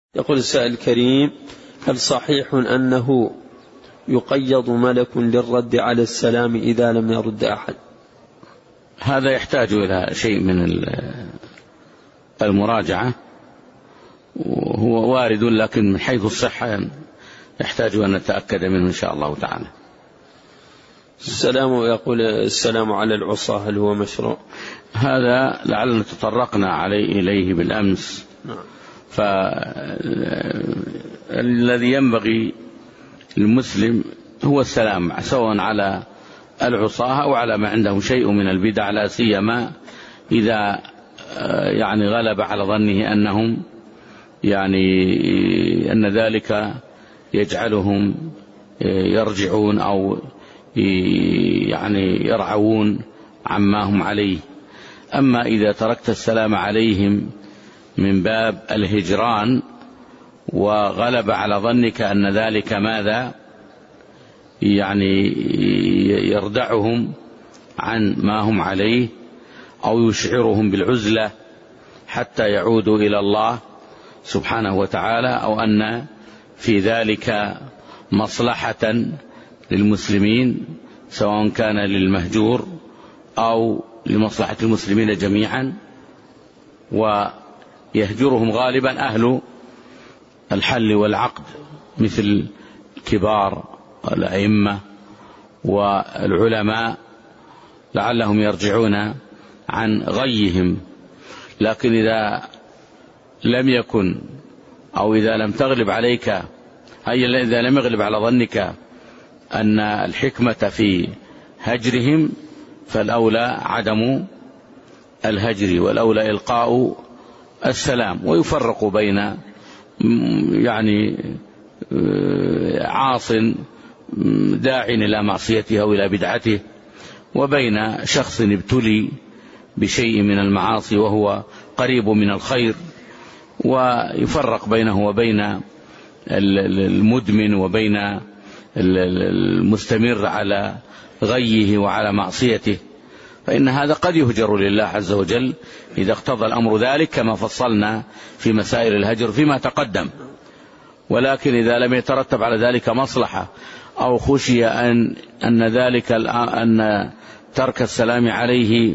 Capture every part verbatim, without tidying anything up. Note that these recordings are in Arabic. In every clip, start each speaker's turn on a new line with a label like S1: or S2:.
S1: يقول السائل الكريم: هل صحيح أنه يقيض ملك للرد على السلام إذا لم يرد أحد؟
S2: هذا يحتاج إلى شيء من المراجعة، وهو وارد، لكن من حيث الصحة يحتاج أن نتأكد منه إن شاء الله تعالى.
S1: السلام يقول السلام على العصاة هل هو مشروع؟
S2: هذا لعلنا تطرقنا عليه إليه بالأمس.
S1: نعم.
S2: فالذي ينبغي للمسلم هو السلام، سواء على العصاة أو على ما عنده شيء من البدع، لا سيما إذا يعني غلب على ظنه أنهم يعني أن ذلك يجعلهم يرجعون أو يعني يرعون عما هم عليه. أما إذا تركت السلام عليهم من باب الهجران وغلب على ظنك أن ذلك ماذا يعني يردعهم عن ما هم عليه أو يشعرهم بالعزلة حتى يعودوا إلى الله سبحانه وتعالى، أو أن في ذلك مصلحة للمسلمين سواء كان للمهجور أو لمصلحة المسلمين جميعا، ويهجرهم غالبا أهل الحل والعقد مثل الكبار الأئمة والعلماء لعلهم يرجعون عن غيهم. لكن إذا لم يكن أو إذا لم تغلب عليك، أي إذا لم يغلب على ظنك أن الحكمة في هجرهم، فالأولى عدم الهجر والأولى إلقاء السلام، ويفرق بين يعني عاص داع إلى معصيته أو إلى بدعته وبين شخص ابتلي بشيء من المعاصي وهو قريب من الخير، ويفرق بينه وبين المدمن وبين المستمر على غيه وعلى معصيته، فإن هذا قد يهجر لله عز وجل إذا اقتضى الأمر ذلك كما فصلنا في مسائل الهجر فيما تقدم. ولكن إذا لم يترتب على ذلك مصلحة أو خشي أن أن ذلك أن ترك السلام عليه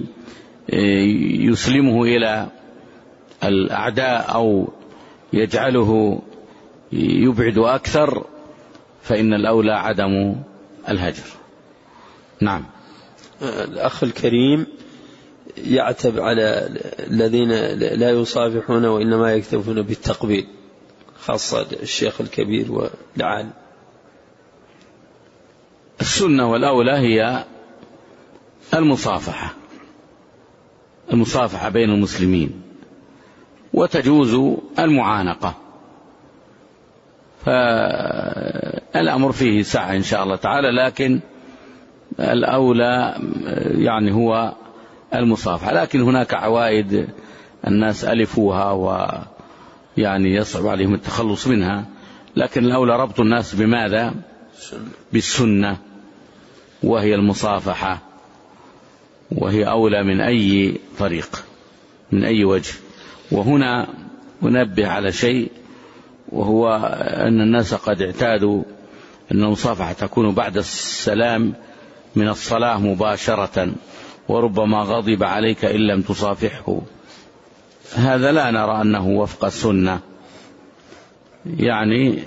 S2: يسلمه إلى الأعداء أو يجعله يبعد أكثر، فإن الأولى عدم الهجر. نعم.
S1: الأخ الكريم يعتب على الذين لا يصافحون وإنما يكتفون بالتقبيل، خاصة الشيخ الكبير والعالم.
S2: السنة والأولى هي المصافحة، المصافحة بين المسلمين، وتجوز المعانقة، فالأمر فيه سعة إن شاء الله تعالى، لكن الأولى يعني هو المصافحة. لكن هناك عوائد الناس ألفوها ويعني يصعب عليهم التخلص منها، لكن الأولى ربط الناس بماذا؟ بالسنة، وهي المصافحة، وهي أولى من أي طريق من أي وجه. وهنا أنبه على شيء، وهو أن الناس قد اعتادوا أن المصافحة تكون بعد السلام من الصلاة مباشرة، وربما غضب عليك إن لم تصافحه. هذا لا نرى أنه وفق السنة، يعني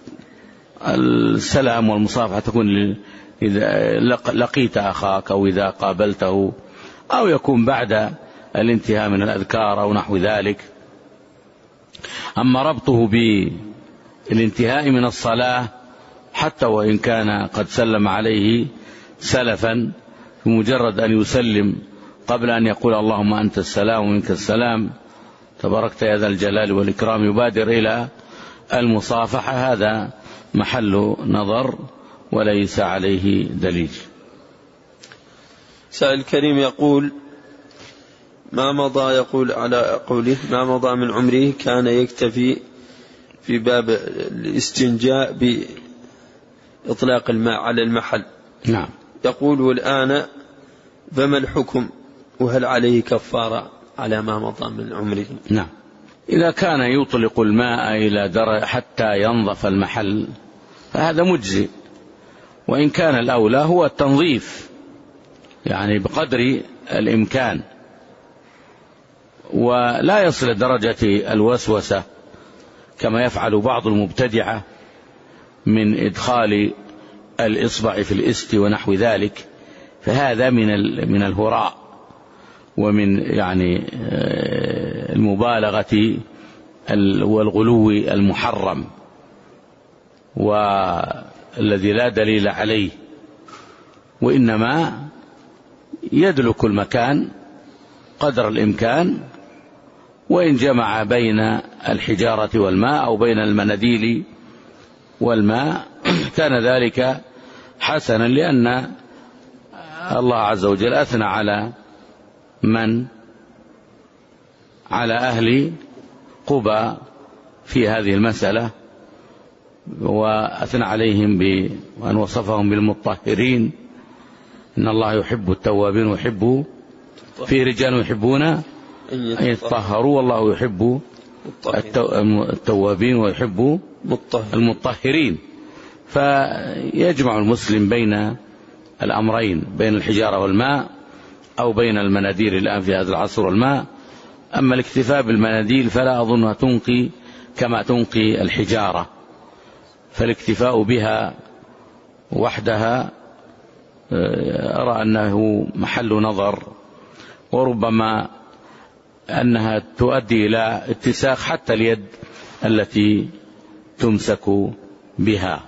S2: السلام والمصافحة تكون إذا لقيت أخاك أو إذا قابلته، أو يكون بعد الانتهاء من الأذكار أو نحو ذلك. أما ربطه بالانتهاء من الصلاة حتى وإن كان قد سلم عليه سلفا، بمجرد أن يسلم قبل أن يقول اللهم أنت السلام ومنك السلام تباركت يا ذا الجلال والإكرام، يبادر إلى المصافحة، هذا محل نظر وليس عليه دليل.
S1: سائل الكريم يقول: ما مضى يقول على قوله ما مضى من عمره كان يكتفي في باب الاستنجاء بإطلاق الماء على المحل.
S2: نعم.
S1: يقول: والآن فما الحكم، وهل عليه كفارة على ما مضى من عمره؟
S2: نعم. إذا كان يطلق الماء إلى درجة حتى ينظف المحل فهذا مجزئ، وإن كان الأولى هو التنظيف يعني بقدر الإمكان، ولا يصل درجة الوسوسة كما يفعل بعض المبتدعة من إدخال الإصبع في الإست ونحو ذلك، فهذا من من الهراء ومن يعني المبالغة والغلو المحرم والذي لا دليل عليه، وإنما يدلك المكان قدر الإمكان، وإن جمع بين الحجارة والماء أو بين المناديل والماء كان ذلك حسنا، لأن الله عز وجل أثنى على من على أهل قبى في هذه المسألة، وأثنى عليهم بأن وصفهم بالمطهرين، إن الله يحب التوابين ويحب في رجال يحبون أن يطهروا والله يحب التوابين ويحب المطهرين. فيجمع المسلم بين الأمرين، بين الحجارة والماء أو بين المناديل الآن في هذا العصر والماء. أما الاكتفاء بالمناديل فلا أظنها تنقي كما تنقي الحجارة، فالاكتفاء بها وحدها أرى أنه محل نظر، وربما أنها تؤدي إلى اتساخ حتى اليد التي تمسك بها.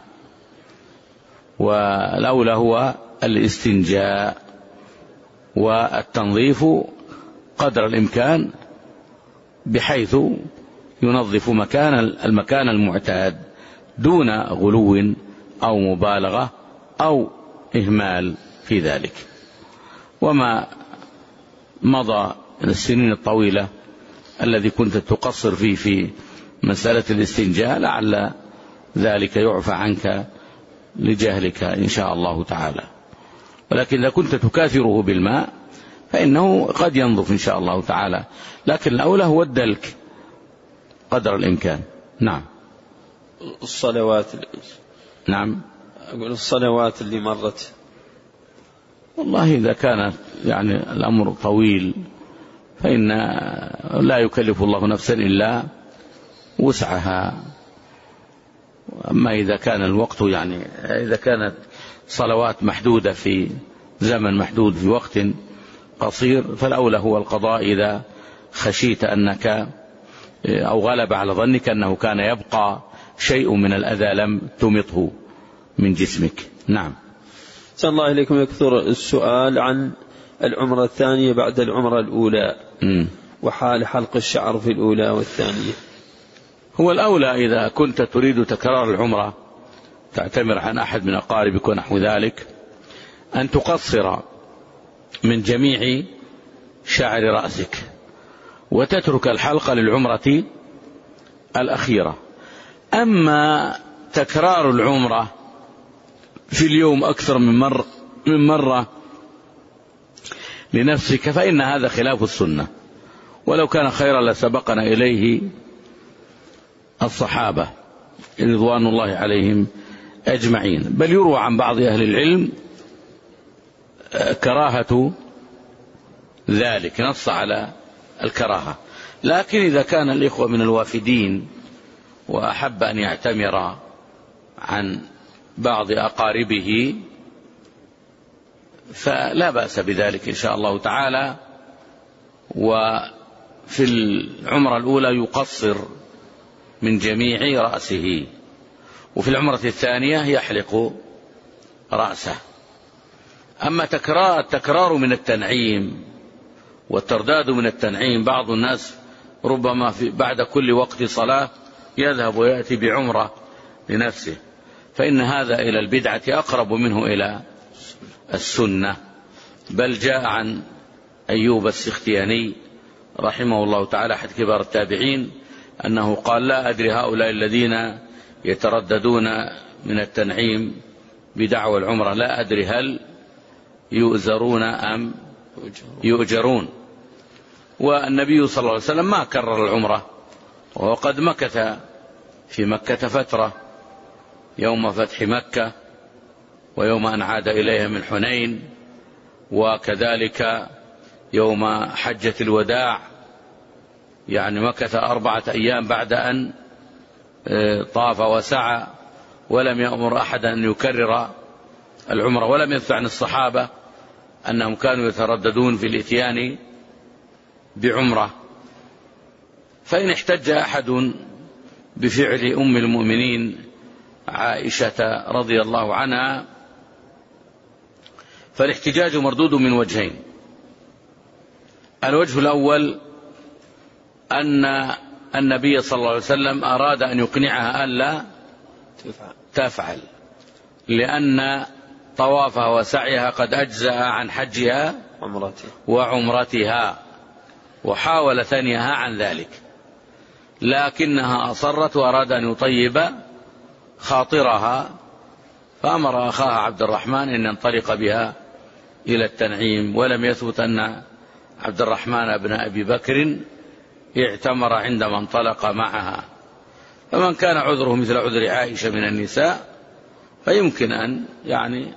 S2: والأولى هو الاستنجاء والتنظيف قدر الإمكان بحيث ينظف مكان المكان المعتاد دون غلو أو مبالغة أو إهمال في ذلك. وما مضى من السنين الطويلة الذي كنت تقصر فيه في مسألة الاستنجاء لعل ذلك يعفى عنك لجهلك إن شاء الله تعالى، ولكن إذا كنت تكاثره بالماء فإنه قد ينظف إن شاء الله تعالى، لكن الأولى هو الدلك قدر الإمكان. نعم.
S1: الصلوات
S2: نعم
S1: أقول الصلوات اللي مرت،
S2: والله إذا كانت يعني الأمر طويل فإن لا يكلف الله نفسا إلا وسعها. أما إذا كان الوقت يعني إذا كانت صلوات محدودة في زمن محدود في وقت قصير فالأولى هو القضاء إذا خشيت أنك أو غلب على ظنك أنه كان يبقى شيء من الأذى لم تمطه من جسمك. نعم.
S1: صلى الله عليكم. يكثر السؤال عن العمرة الثانية بعد العمرة الأولى م. وحال حلق الشعر في الأولى والثانية.
S2: هو الأولى إذا كنت تريد تكرار العمرة تعتمر عن أحد من أقاربك ونحو ذلك أن تقصر من جميع شعر رأسك وتترك الحلق للعمرة الأخيرة. أما تكرار العمرة في اليوم أكثر من مرة, من مرة لنفسك فإن هذا خلاف السنة، ولو كان خيرا لسبقنا إليه الصحابة رضوان الله عليهم أجمعين. بل يروى عن بعض أهل العلم كراهة ذلك، نص على الكراهة. لكن إذا كان الإخوة من الوافدين وأحب أن يعتمر عن بعض أقاربه فلا بأس بذلك إن شاء الله تعالى. وفي العمرة الأولى يقصر من جميع رأسه، وفي العمرة الثانية يحلق رأسه. أما تكرار التكرار من التنعيم والترداد من التنعيم، بعض الناس ربما في بعد كل وقت صلاة يذهب ويأتي بعمرة لنفسه، فإن هذا إلى البدعة أقرب منه إلى السنة. بل جاء عن أيوب السختياني رحمه الله تعالى أحد كبار التابعين أنه قال: لا أدري هؤلاء الذين يترددون من التنعيم بدعوى العمرة لا أدري هل يؤزرون أم يؤجرون. والنبي صلى الله عليه وسلم ما كرر العمرة وهو قد مكث في مكة فترة يوم فتح مكة ويوم أن عاد إليها من حنين، وكذلك يوم حجة الوداع، يعني مكث أربعة أيام بعد أن طاف وسعى، ولم يأمر أحدا أن يكرر العمرة، ولم يثبت عن الصحابة أنهم كانوا يترددون في الإتيان بعمرة. فإن احتج أحد بفعل أم المؤمنين عائشة رضي الله عنها فالاحتجاج مردود من وجهين. الوجه الأول أن النبي صلى الله عليه وسلم أراد أن يقنعها ألا تفعل، لأن طوافها وسعيها قد أجزأ عن حجها وعمرتها، وحاول ثنيها عن ذلك، لكنها أصرت وأراد أن يطيب خاطرها، فأمر أخاها عبد الرحمن أن ينطلق بها إلى التنعيم. ولم يثبت أن عبد الرحمن بن أبي بكر اعتمر عندما انطلق معها. فمن كان عذره مثل عذر عائشة من النساء فيمكن أن يعني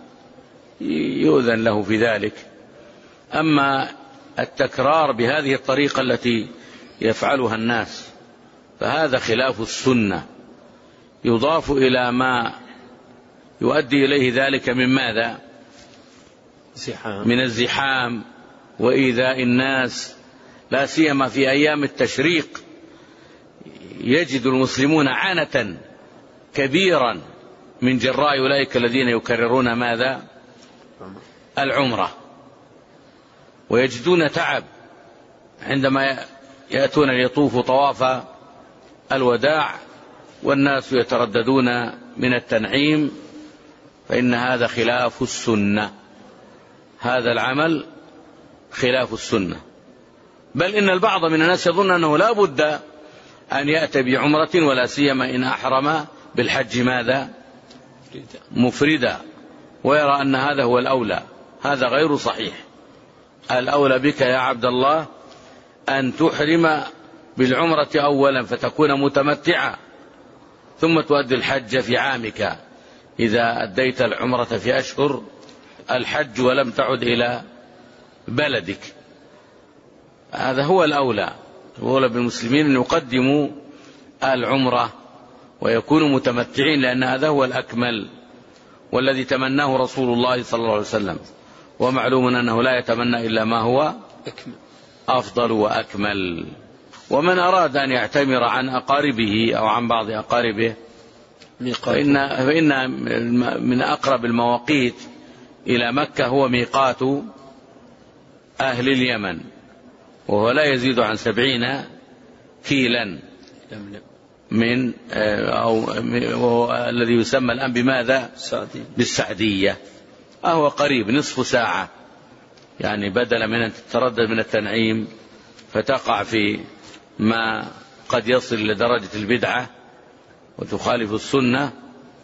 S2: يؤذن له في ذلك. أما التكرار بهذه الطريقة التي يفعلها الناس فهذا خلاف السنة، يضاف إلى ما يؤدي إليه ذلك من ماذا؟
S1: زحام. من
S2: الزحام وإيذاء الناس، لا سيما في أيام التشريق يجد المسلمون عانة كبيرا من جراء أولئك الذين يكررون ماذا؟ العمرة، ويجدون تعب عندما يأتون ليطوفوا طواف الوداع والناس يترددون من التنعيم، فإن هذا خلاف السنة، هذا العمل خلاف السنة. بل إن البعض من الناس يظن أنه لا بد أن يأتي بعمرة، ولا سيما إن أحرم بالحج ماذا؟ مفردا، ويرى أن هذا هو الأولى. هذا غير صحيح. الأولى بك يا عبد الله أن تحرم بالعمرة أولا فتكون متمتعا، ثم تؤدي الحج في عامك إذا أديت العمرة في أشهر الحج ولم تعد إلى بلدك. هذا هو الأولى. الأولى بالمسلمين أن يقدموا العمرة ويكونوا متمتعين، لأن هذا هو الأكمل والذي تمناه رسول الله صلى الله عليه وسلم، ومعلوم أنه لا يتمنى إلا ما هو أفضل وأكمل. ومن أراد أن يعتمر عن أقاربه أو عن بعض أقاربه فإن, فإن من أقرب المواقيت إلى مكة هو ميقات أهل اليمن، وهو لا يزيد عن سبعين كيلا من أو وهو الذي يسمى الآن بماذا؟ بالسعدية. أهو قريب، نصف ساعة، يعني بدل من أن تتردد من التنعيم فتقع في ما قد يصل لدرجة البدعة وتخالف السنة،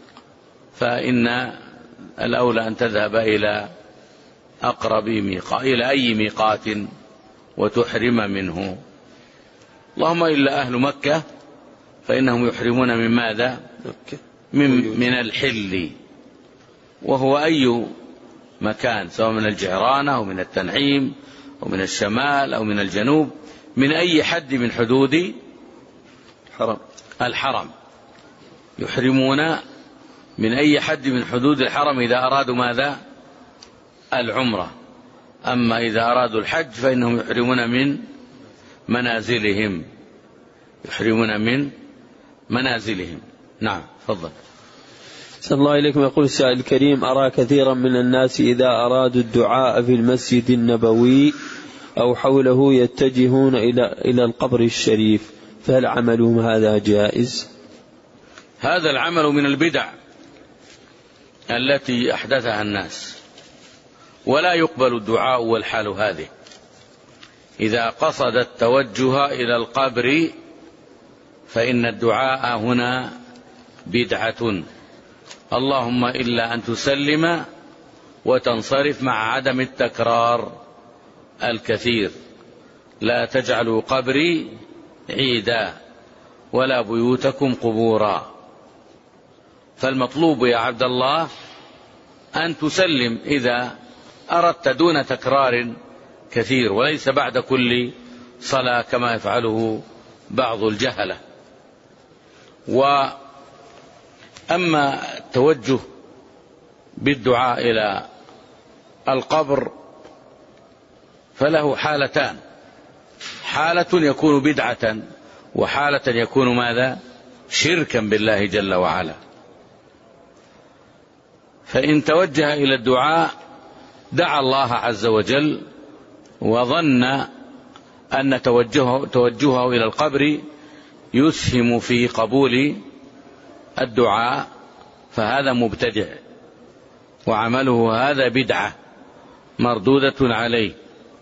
S2: فإن الأولى أن تذهب إلى أقرب ميقات، إلى أي ميقات وتحرم منه. اللهم إلا أهل مكة فإنهم يحرمون من ماذا؟ من, من الحل، وهو أي مكان، سواء من الجعرانة أو من التنعيم أو من الشمال أو من الجنوب، من أي حد من حدود
S1: حرم
S2: الحرم يحرمون من أي حد من حدود الحرم إذا أرادوا ماذا؟ العمرة. أما إذا أرادوا الحج فإنهم يحرمون من منازلهم، يحرمون من منازلهم. نعم، تفضل.
S1: صلى الله عليكم. يقول السائل الكريم: أرى كثيرا من الناس إذا أرادوا الدعاء في المسجد النبوي أو حوله يتجهون إلى إلى القبر الشريف، فهل عملهم هذا جائز؟
S2: هذا العمل من البدع التي أحدثها الناس، ولا يقبل الدعاء والحال هذه. إذا قصد التوجه إلى القبر فإن الدعاء هنا بدعة، اللهم إلا أن تسلم وتنصرف مع عدم التكرار الكثير. لا تجعلوا قبري عيدا ولا بيوتكم قبورا. فالمطلوب يا عبد الله أن تسلم إذا أردت دون تكرار كثير، وليس بعد كل صلاة كما يفعله بعض الجهلة. وأما التوجه بالدعاء إلى القبر فله حالتان: حالة يكون بدعة، وحالة يكون ماذا؟ شركا بالله جل وعلا. فإن توجه إلى الدعاء دعا الله عز وجل وظن أن توجهه, توجهه إلى القبر يسهم في قبول الدعاء، فهذا مبتدع وعمله هذا بدعة مردودة عليه.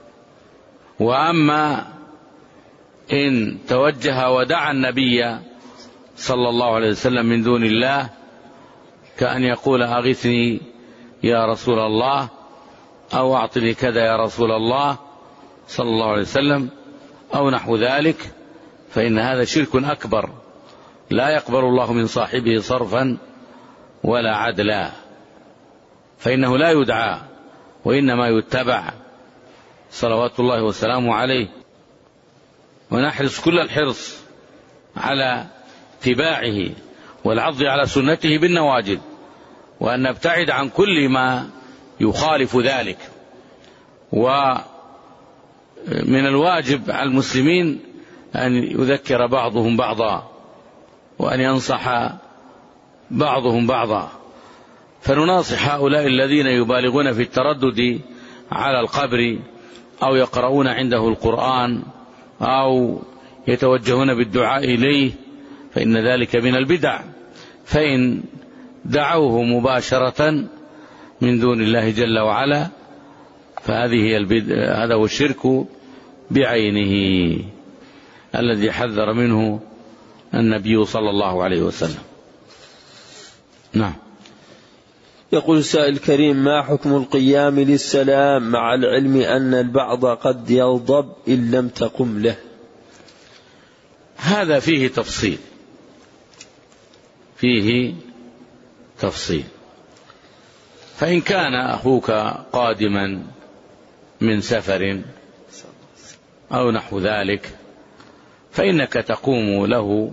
S2: وأما إن توجه ودعا النبي صلى الله عليه وسلم من دون الله، كأن يقول أغثني يا رسول الله، أو أعطني كذا يا رسول الله صلى الله عليه وسلم، أو نحو ذلك، فإن هذا شرك أكبر لا يقبل الله من صاحبه صرفا ولا عدلا، فإنه لا يدعى وإنما يتبع صلوات الله وسلامه عليه. ونحرص كل الحرص على اتباعه والعض على سنته بالنواجذ، وأن نبتعد عن كل ما يخالف ذلك. ومن الواجب على المسلمين أن يذكر بعضهم بعضا، وأن ينصح بعضهم بعضا. فنناصح هؤلاء الذين يبالغون في التردد على القبر، أو يقرؤون عنده القرآن، أو يتوجهون بالدعاء إليه، فإن ذلك من البدع. فإن دعوه مباشرة من دون الله جل وعلا فهذه هي البدع، هذا هو الشرك بعينه الذي حذر منه النبي صلى الله عليه وسلم. نعم.
S1: يقول سائل كريم: ما حكم القيام للسلام مع العلم أن البعض قد يغضب إن لم تقم له؟
S2: هذا فيه تفصيل، فيه تفصيل. فإن كان أخوك قادما من سفر أو نحو ذلك فإنك تقوم له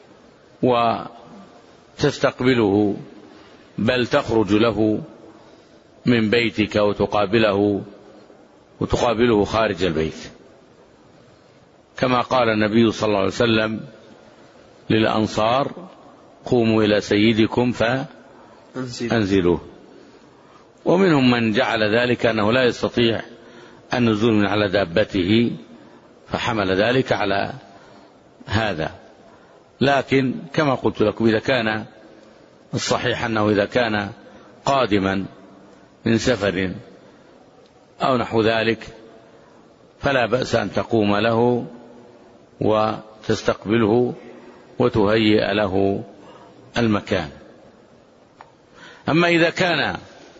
S2: وتستقبله، بل تخرج له من بيتك وتقابله وتقابله خارج البيت، كما قال النبي صلى الله عليه وسلم للأنصار: قوموا إلى سيدكم فأنزلوه. ومنهم من جعل ذلك أنه لا يستطيع النزول من على دابته فحمل ذلك على هذا. لكن كما قلت لكم، إذا كان الصحيح أنه إذا كان قادما من سفر أو نحو ذلك فلا بأس أن تقوم له وتستقبله وتهيئ له المكان. أما إذا كان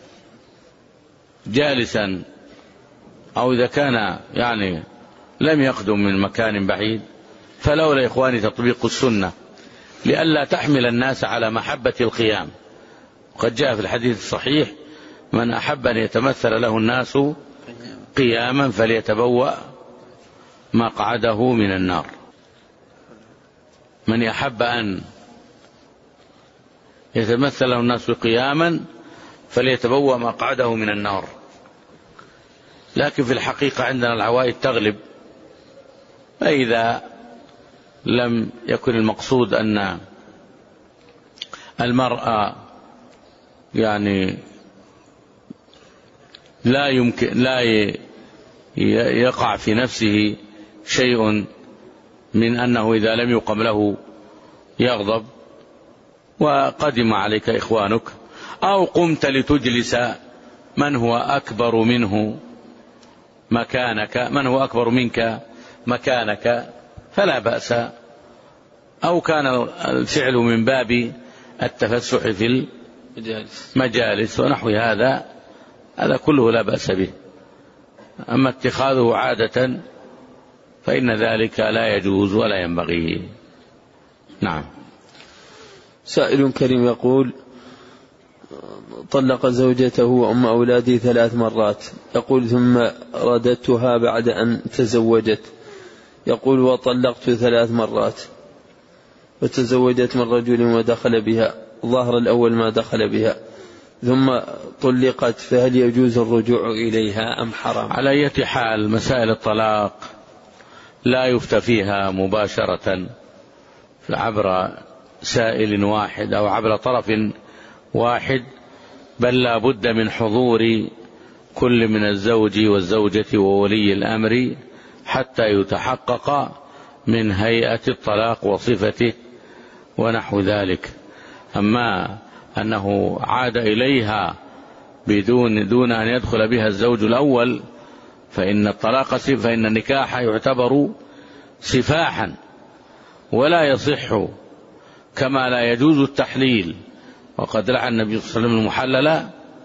S2: جالسا أو إذا كان يعني لم يقدم من مكان بعيد، فلولا إخواني تطبيق السنة لئلا تحمل الناس على محبة القيام. وقد جاء في الحديث الصحيح: من أحب أن يتمثل له الناس قياما فليتبوأ مقعده من النار. من يحب أن يتمثل له الناس قياما فليتبوأ مقعده من النار. لكن في الحقيقة عندنا العوائد تغلب، فإذا لم يكن المقصود أن المرأة يعني لا يمكن لا يقع في نفسه شيء من أنه إذا لم يقم له يغضب وقدم عليك إخوانك، أو قمت لتجلس من هو أكبر منه مكانك من هو أكبر منك مكانك فلا بأس، أو كان الفعل من باب التفسح في المجالس ونحو هذا، هذا كله لا بأس به. أما اتخاذه عادة فإن ذلك لا يجوز ولا ينبغي. نعم.
S1: سائل كريم يقول: طلق زوجته وأم أولاده ثلاث مرات، يقول ثم رددتها بعد أن تزوجت، يقول وطلقت ثلاث مرات وتزوجت من رجل ودخل بها، ظهر الأول ما دخل بها، ثم طلقت، فهل يجوز الرجوع إليها أم حرام؟
S2: على أي حال مسائل الطلاق لا يفتى فيها مباشرة عبر سائل واحد أو عبر طرف واحد، بل لا بد من حضور كل من الزوج والزوجة وولي الأمر حتى يتحقق من هيئة الطلاق وصفته ونحو ذلك. أما أنه عاد إليها بدون دون أن يدخل بها الزوج الأول فإن الطلاق فإن النكاح يعتبر سفاحا ولا يصح، كما لا يجوز التحليل، وقد لعن النبي صلى الله عليه وسلم المحلل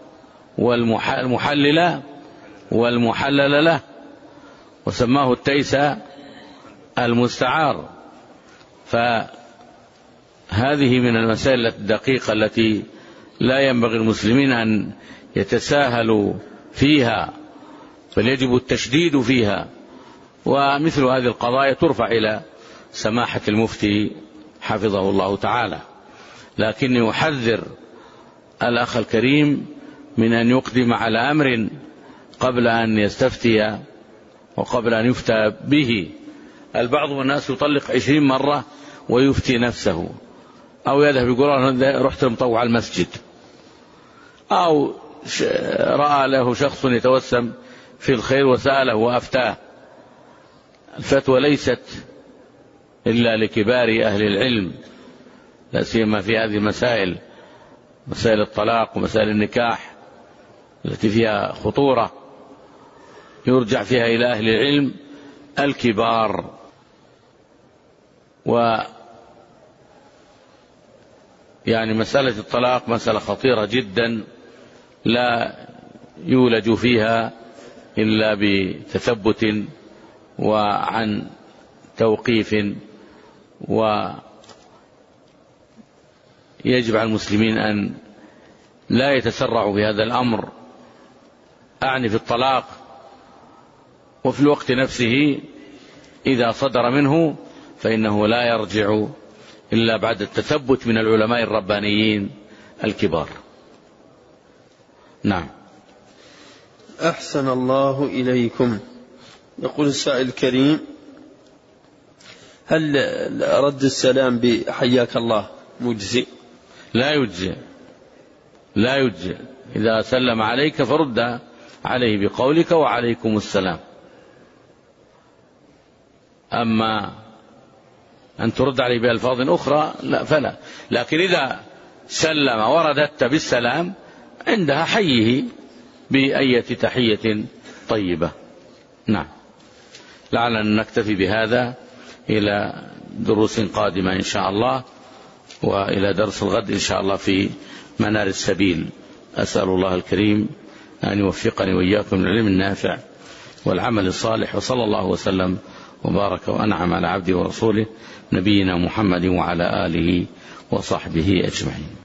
S2: والمحلل والمحلل له، وسماه التيس المستعار. فهذه من المسائل الدقيقة التي لا ينبغي المسلمين أن يتساهلوا فيها، بل يجب التشديد فيها. ومثل هذه القضايا ترفع إلى سماحة المفتي حفظه الله تعالى، لكني أحذر الأخ الكريم من أن يقدم على أمر قبل أن يستفتي وقبل أن يفتى به. البعض من الناس يطلق عشرين مرة ويفتي نفسه، أو يذهب يقول رحت مطوع المسجد، أو رأى له شخص يتوسم في الخير وسأله وأفتاه. الفتوى ليست إلا لكبار أهل العلم، لا سيما في هذه المسائل، مسائل الطلاق ومسائل النكاح التي فيها خطورة، يرجع فيها إلى أهل العلم الكبار. و يعني مسألة الطلاق مسألة خطيرة جدا، لا يولج فيها إلا بتثبت وعن توقيف، ويجب على المسلمين أن لا يتسرعوا بهذا الأمر، أعني في الطلاق، وفي الوقت نفسه إذا صدر منه فإنه لا يرجع إلا بعد التثبت من العلماء الربانيين الكبار. نعم.
S1: أحسن الله إليكم. يقول السائل الكريم: هل رد السلام بحياك الله مجزئ؟
S2: لا يجزئ، لا يجزئ. إذا سلم عليك فرد عليه بقولك وعليكم السلام. أما أن ترد عليه بألفاظ أخرى لا فلا. لكن إذا سلم ورددت بالسلام عندها حيه بأية تحية طيبة. نعم. لعلنا نكتفي بهذا إلى دروس قادمة إن شاء الله، وإلى درس الغد إن شاء الله في منار السبيل. أسأل الله الكريم أن يوفقني وإياكم للعلم النافع والعمل الصالح، وصلى الله وسلم وبارك وأنعم على عبده ورسوله نبينا محمد وعلى آله وصحبه أجمعين.